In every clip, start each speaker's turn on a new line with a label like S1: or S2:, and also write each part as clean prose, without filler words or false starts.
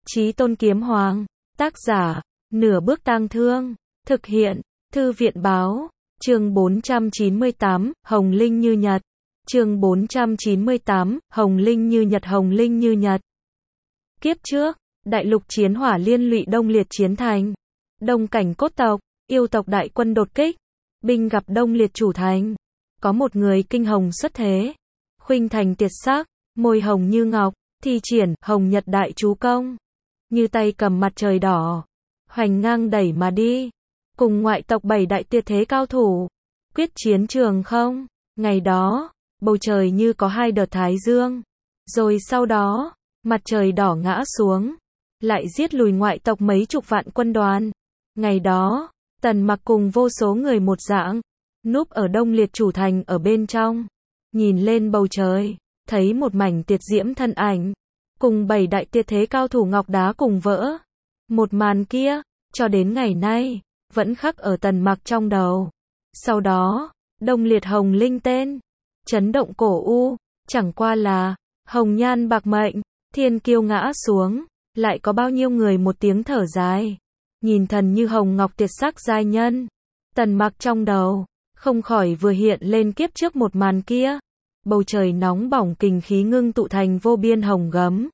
S1: Chí Tôn Kiếm Hoàng. Tác giả, Nửa Bước Tang Thương. Thực hiện, Thư viện Báo. Chương 498, Hồng Linh như nhật. Chương 498, Hồng Linh như nhật. Hồng Linh như nhật. Kiếp trước, đại lục chiến hỏa liên lụy Đông Liệt chiến thành. Đông cảnh cốt tộc, yêu tộc đại quân đột kích. Binh gặp Đông Liệt chủ thành. Có một người kinh hồng xuất thế. Khuynh thành tiệt sắc, môi hồng như ngọc, thi triển Hồng Nhật Đại Chú Công. Như tay cầm mặt trời đỏ, hoành ngang đẩy mà đi. Cùng ngoại tộc 7 đại tuyệt thế cao thủ. Quyết chiến trường không. Ngày đó, bầu trời như có 2 đợt thái dương. Rồi sau đó, mặt trời đỏ ngã xuống. Lại giết lùi ngoại tộc mấy chục vạn quân đoàn. Ngày đó, Tần Mặc cùng vô số người một dạng. Núp ở Đông Liệt chủ thành ở bên trong. Nhìn lên bầu trời, thấy một mảnh tiệt diễm thân ảnh. Cùng 7 đại tuyệt thế cao thủ ngọc đá cùng vỡ. Một màn kia, cho đến ngày nay, vẫn khắc ở Tần Mặc trong đầu. Sau đó, Đông Liệt Hồng Linh tên, chấn động cổ u, chẳng qua là, hồng nhan bạc mệnh, thiên kiêu ngã xuống, lại có bao nhiêu người một tiếng thở dài. Nhìn thần như hồng ngọc tuyệt sắc giai nhân, Tần Mặc trong đầu, không khỏi vừa hiện lên kiếp trước một màn kia. Bầu trời nóng bỏng kình khí ngưng tụ thành vô biên hồng gấm.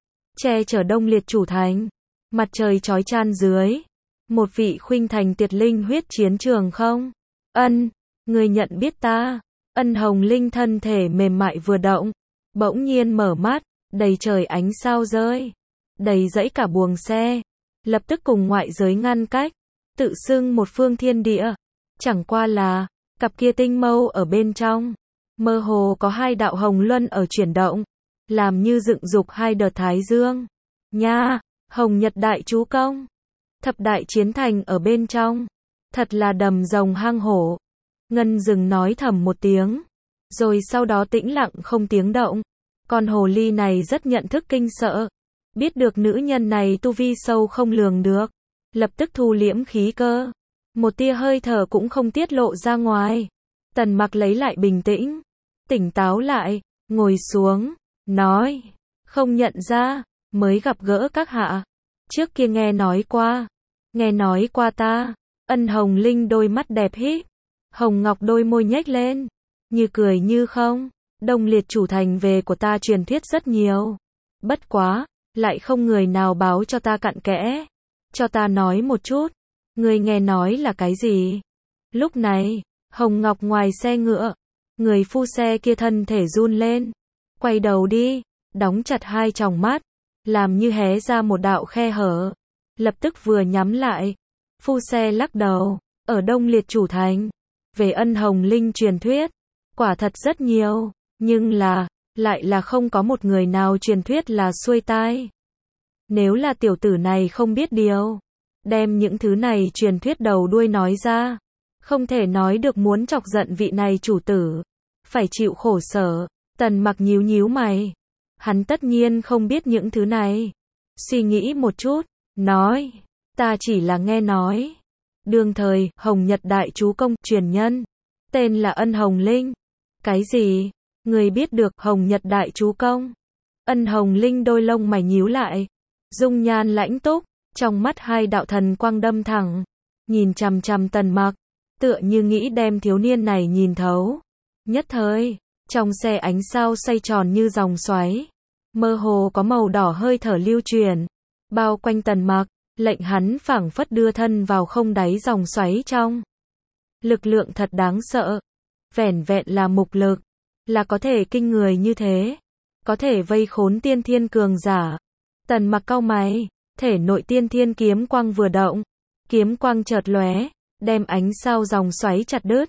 S1: Che chở Đông Liệt chủ thành. Mặt trời chói chan dưới. Một vị khuynh thành tuyệt linh huyết chiến trường không? Ân, người nhận biết ta. Ân Hồng Linh thân thể mềm mại vừa động. Bỗng nhiên mở mắt, đầy trời ánh sao rơi. Đầy dẫy cả buồng xe. Lập tức cùng ngoại giới ngăn cách. Tự xưng một phương thiên địa. Chẳng qua là, cặp kia tinh mâu ở bên trong. Mơ hồ có 2 đạo hồng luân ở chuyển động. Làm như dựng dục 2 đợt thái dương. Nha, Hồng Nhật Đại Chú Công. Thập đại chiến thành ở bên trong. Thật là đầm rồng hang hổ. Ngân Dừng nói thầm một tiếng. Rồi sau đó tĩnh lặng không tiếng động. Con hồ ly này rất nhận thức kinh sợ. Biết được nữ nhân này tu vi sâu không lường được. Lập tức thu liễm khí cơ. Một tia hơi thở cũng không tiết lộ ra ngoài. Tần Mặc lấy lại bình tĩnh. Tỉnh táo lại, ngồi xuống, nói. Không nhận ra, mới gặp gỡ các hạ. Trước kia nghe nói qua ta. Ân Hồng Linh đôi mắt đẹp híp. Hồng Ngọc đôi môi nhếch lên. Như cười như không. Đông Liệt chủ thành về của ta truyền thuyết rất nhiều. Bất quá, lại không người nào báo cho ta cặn kẽ. Cho ta nói một chút. Người nghe nói là cái gì? Lúc này, Hồng Ngọc ngoài xe ngựa. Người phu xe kia thân thể run lên. Quay đầu đi, đóng chặt 2 tròng mắt. Làm như hé ra một đạo khe hở. Lập tức vừa nhắm lại. Phu xe lắc đầu. Ở Đông Liệt chủ thành. Về Ân Hồng Linh truyền thuyết. Quả thật rất nhiều. Nhưng lại là không có một người nào truyền thuyết là xuôi tai. Nếu là tiểu tử này không biết điều. Đem những thứ này truyền thuyết đầu đuôi nói ra. Không thể nói được muốn chọc giận vị này chủ tử. Phải chịu khổ sở. Tần Mặc nhíu nhíu mày. Hắn tất nhiên không biết những thứ này. Suy nghĩ một chút. Nói. Ta chỉ là nghe nói. Đương thời, Hồng Nhật Đại Chú Công, truyền nhân. Tên là Ân Hồng Linh. Cái gì? Người biết được Hồng Nhật Đại Chú Công? Ân Hồng Linh đôi lông mày nhíu lại. Dung nhan lãnh túc. Trong mắt 2 đạo thần quang đâm thẳng. Nhìn chằm chằm Tần Mặc. Tựa như nghĩ đem thiếu niên này nhìn thấu. Nhất thời, trong xe ánh sao xoay tròn như dòng xoáy. Mơ hồ có màu đỏ hơi thở lưu truyền. Bao quanh Tần Mặc, lệnh hắn phảng phất đưa thân vào không đáy dòng xoáy trong. Lực lượng thật đáng sợ. Vẻn vẹn là mục lực. Là có thể kinh người như thế. Có thể vây khốn tiên thiên cường giả. Tần Mặc cau mày. Thể nội tiên thiên kiếm quang vừa động. Kiếm quang chợt lóe. Đem ánh sao dòng xoáy chặt đứt.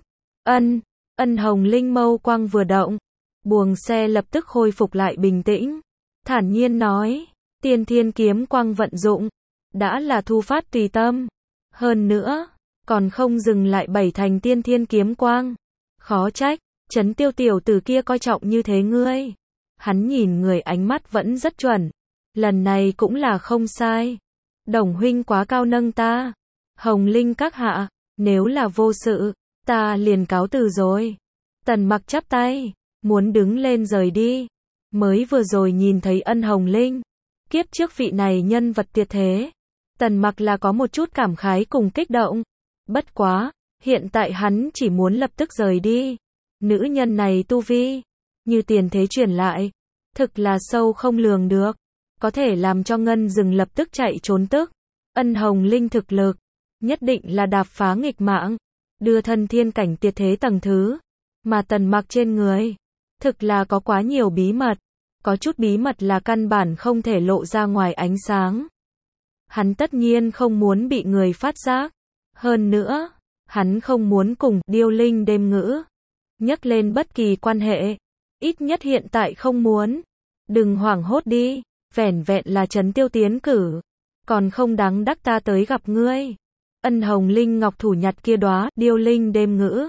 S1: Ân Hồng Linh mâu quang vừa động. Buồng xe lập tức khôi phục lại bình tĩnh. Thản nhiên nói. Tiên thiên kiếm quang vận dụng. Đã là thu phát tùy tâm. Hơn nữa, còn không dừng lại 7 thành tiên thiên kiếm quang. Khó trách, Trấn Tiêu tiểu tử kia coi trọng như thế ngươi. Hắn nhìn người ánh mắt vẫn rất chuẩn. Lần này cũng là không sai. Đồng huynh quá cao nâng ta. Hồng Linh các hạ, nếu là vô sự, ta liền cáo từ rồi. Tần Mặc chắp tay, muốn đứng lên rời đi. Mới vừa rồi nhìn thấy Ân Hồng Linh. kiếp trước vị này nhân vật tuyệt thế. Tần Mặc là có một chút cảm khái cùng kích động. Bất quá, hiện tại hắn chỉ muốn lập tức rời đi. Nữ nhân này tu vi, như tiền thế truyền lại, thực là sâu không lường được. Có thể làm cho Ngân Dừng lập tức chạy trốn tức. Ân Hồng Linh thực lực, nhất định là đạp phá nghịch mạng, đưa thân thiên cảnh tuyệt thế tầng thứ. Mà Tần Mặc trên người, thực là có quá nhiều bí mật. Có chút bí mật là căn bản không thể lộ ra ngoài ánh sáng. Hắn tất nhiên không muốn bị người phát giác. Hơn nữa, hắn không muốn cùng Điêu Linh đêm ngữ nhắc lên bất kỳ quan hệ. Ít nhất hiện tại không muốn. Đừng hoảng hốt đi, vẻn vẹn là Trấn Tiêu tiến cử, còn không đáng đắc ta tới gặp ngươi. Ân Hồng Linh ngọc thủ nhặt kia đóa Điêu Linh đêm ngữ.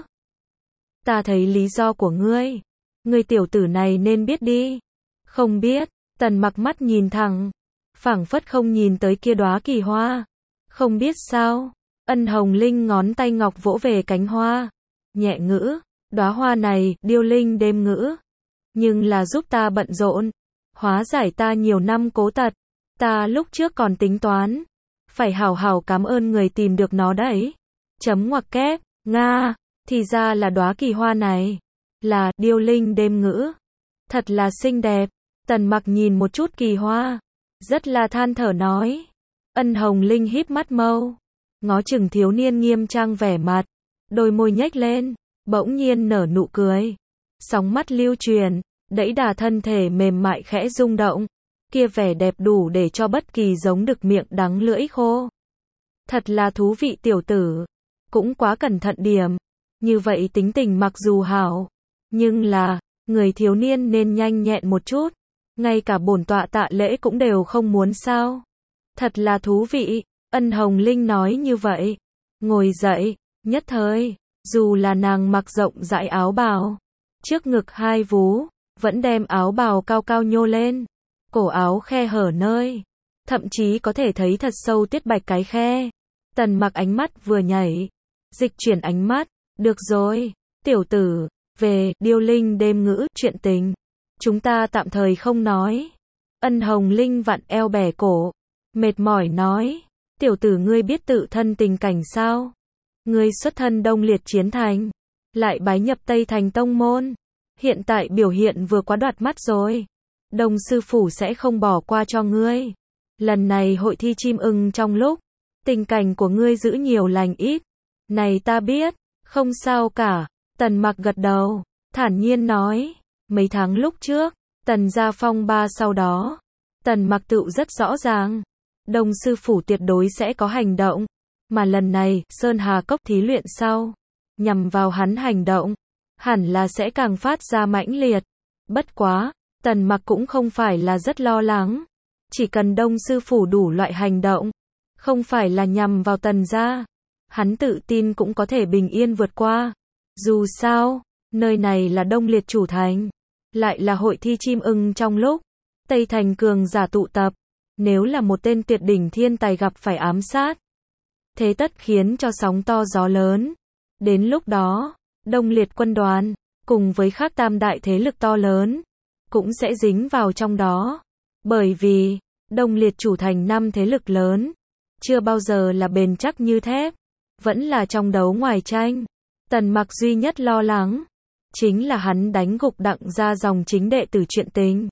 S1: Ta thấy lý do của ngươi. Ngươi tiểu tử này nên biết đi. Không biết. Tần Mặc mắt nhìn thẳng, phảng phất không nhìn tới kia đóa kỳ hoa. Không biết sao. Ân Hồng Linh ngón tay ngọc vỗ về cánh hoa, nhẹ ngữ, đóa hoa này, Điêu Linh đêm ngữ, nhưng là giúp ta bận rộn, hóa giải ta nhiều năm cố tật. Ta lúc trước còn tính toán, phải hảo hảo cảm ơn người tìm được nó đấy. Chấm ngoặc kép, Nga, thì ra là đóa kỳ hoa này, là Điêu Linh đêm ngữ. Thật là xinh đẹp. Tần Mặc nhìn một chút kỳ hoa, rất là than thở nói. Ân Hồng Linh híp mắt mâu, ngó chừng thiếu niên nghiêm trang vẻ mặt, đôi môi nhếch lên, bỗng nhiên nở nụ cười. Sóng mắt lưu truyền, đẫy đà thân thể mềm mại khẽ rung động. Kia vẻ đẹp đủ để cho bất kỳ giống đực miệng đắng lưỡi khô. Thật là thú vị tiểu tử, cũng quá cẩn thận điểm. Như vậy tính tình mặc dù hảo, nhưng là, người thiếu niên nên nhanh nhẹn một chút. Ngay cả bổn tọa tạ lễ cũng đều không muốn sao. Thật là thú vị. Ân Hồng Linh nói như vậy. Ngồi dậy, nhất thời, dù là nàng mặc rộng rãi áo bào, trước ngực hai vú, vẫn đem áo bào cao cao nhô lên. Cổ áo khe hở nơi, thậm chí có thể thấy thật sâu tiết bạch cái khe. Tần Mặc ánh mắt vừa nhảy, dịch chuyển ánh mắt. Được rồi, tiểu tử, về Điêu Linh đêm ngữ chuyện tình, chúng ta tạm thời không nói. Ân Hồng Linh vặn eo bẻ cổ, mệt mỏi nói. Tiểu tử ngươi biết tự thân tình cảnh sao? Ngươi xuất thân Đông Liệt Chiến Thành, lại bái nhập Tây Thành tông môn. Hiện tại biểu hiện vừa quá đoạt mắt rồi. Đồng sư phủ sẽ không bỏ qua cho ngươi. Lần này hội thi chim ưng trong lúc, tình cảnh của ngươi giữ nhiều lành ít. Này ta biết, không sao cả. Tần Mặc gật đầu, thản nhiên nói. Mấy tháng lúc trước, Tần gia phong ba sau đó, Tần Mặc tự rất rõ ràng. Đông sư phủ tuyệt đối sẽ có hành động. Mà lần này, Sơn Hà Cốc thí luyện sau, nhằm vào hắn hành động, hẳn là sẽ càng phát ra mãnh liệt. Bất quá, Tần Mặc cũng không phải là rất lo lắng. Chỉ cần Đông sư phủ đủ loại hành động, không phải là nhằm vào Tần gia, hắn tự tin cũng có thể bình yên vượt qua. Dù sao, nơi này là Đông Liệt chủ thành, lại là hội thi chim ưng trong lúc Tây Thành cường giả tụ tập. Nếu là một tên tuyệt đỉnh thiên tài gặp phải ám sát, thế tất khiến cho sóng to gió lớn. Đến lúc đó, Đông Liệt quân đoàn, cùng với khác tam đại thế lực to lớn, cũng sẽ dính vào trong đó. Bởi vì, Đông Liệt chủ thành 5 thế lực lớn, chưa bao giờ là bền chắc như thép, vẫn là trong đấu ngoài tranh. Tần Mặc duy nhất lo lắng, chính là hắn đánh gục Đặng gia dòng chính đệ tử chuyện tình.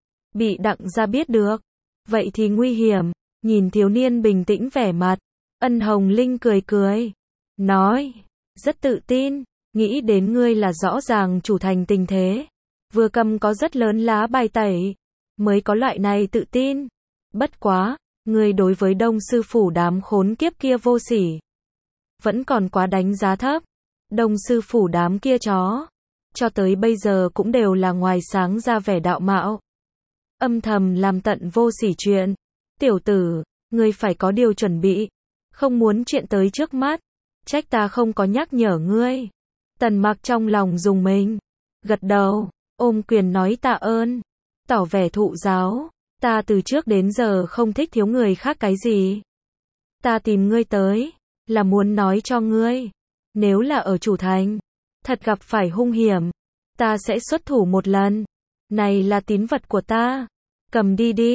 S1: Bị Đặng gia biết được, vậy thì nguy hiểm. Nhìn thiếu niên bình tĩnh vẻ mặt, Ân Hồng Linh cười cười, nói, rất tự tin, nghĩ đến ngươi là rõ ràng chủ thành tình thế, vừa cầm có rất lớn lá bài tẩy, mới có loại này tự tin. Bất quá, ngươi đối với Đông sư phủ đám khốn kiếp kia vô sỉ, vẫn còn quá đánh giá thấp. Đông sư phủ đám kia chó, cho tới bây giờ cũng đều là ngoài sáng ra vẻ đạo mạo, âm thầm làm tận vô sỉ chuyện. Tiểu tử, ngươi phải có điều chuẩn bị, không muốn chuyện tới trước mắt, trách ta không có nhắc nhở ngươi. Tần Mặc trong lòng rùng mình, gật đầu, ôm quyền nói tạ ơn, tỏ vẻ thụ giáo. Ta từ trước đến giờ không thích thiếu người khác cái gì. Ta tìm ngươi tới, là muốn nói cho ngươi, nếu là ở chủ thành, thật gặp phải hung hiểm, ta sẽ xuất thủ một lần. Này là tín vật của ta, cầm đi đi.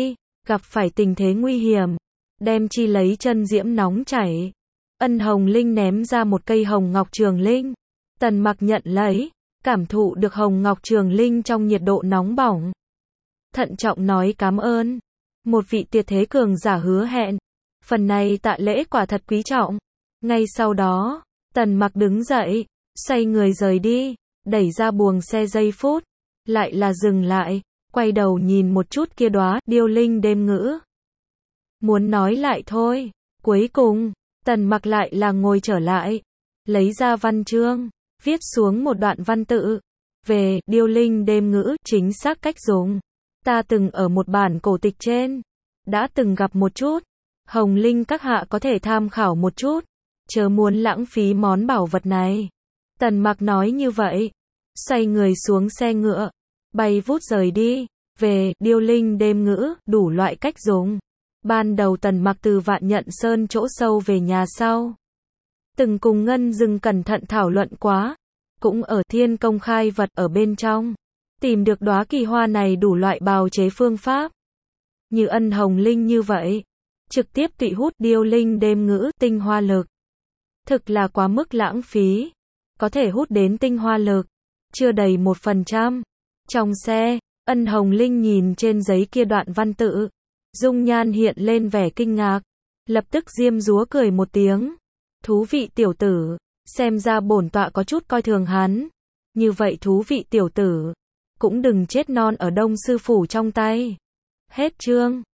S1: gặp phải tình thế nguy hiểm, đem chi lấy chân diễm nóng chảy. Ân Hồng Linh ném ra một cây hồng ngọc trường linh. Tần Mặc nhận lấy, cảm thụ được hồng ngọc trường linh trong nhiệt độ nóng bỏng. Thận trọng nói cảm ơn. Một vị tuyệt thế cường giả hứa hẹn. Phần này tạ lễ quả thật quý trọng. Ngay sau đó, Tần Mặc đứng dậy, xoay người rời đi, đẩy ra buồng xe giây phút. Lại là dừng lại, quay đầu nhìn một chút kia đóa điêu linh đêm ngữ. Muốn nói lại thôi. Cuối cùng, Tần Mặc lại là ngồi trở lại, lấy ra văn chương, viết xuống một đoạn văn tự. Về điêu linh đêm ngữ, chính xác cách dùng. Ta từng ở một bản cổ tịch trên, đã từng gặp một chút. Hồng Linh các hạ có thể tham khảo một chút, chớ muốn lãng phí món bảo vật này. Tần Mặc nói như vậy, xoay người xuống xe ngựa, bay vút rời đi. Về điêu linh đêm ngữ, đủ loại cách dùng. Ban đầu Tần Mặc từ Vạn Nhận Sơn chỗ sâu về nhà sau, từng cùng Ngân Dừng cẩn thận thảo luận quá, cũng ở Thiên Công khai vật ở bên trong, tìm được đóa kỳ hoa này đủ loại bào chế phương pháp. Như Ân Hồng Linh như vậy, trực tiếp tụy hút điêu linh đêm ngữ tinh hoa lực. Thực là quá mức lãng phí, có thể hút đến tinh hoa lực, chưa đầy 1%. Trong xe, Ân Hồng Linh nhìn trên giấy kia đoạn văn tự, dung nhan hiện lên vẻ kinh ngạc, lập tức diêm dúa cười một tiếng. Thú vị tiểu tử, xem ra bổn tọa có chút coi thường hắn. Như vậy thú vị tiểu tử, cũng đừng chết non ở Đông sư phủ trong tay. Hết chương.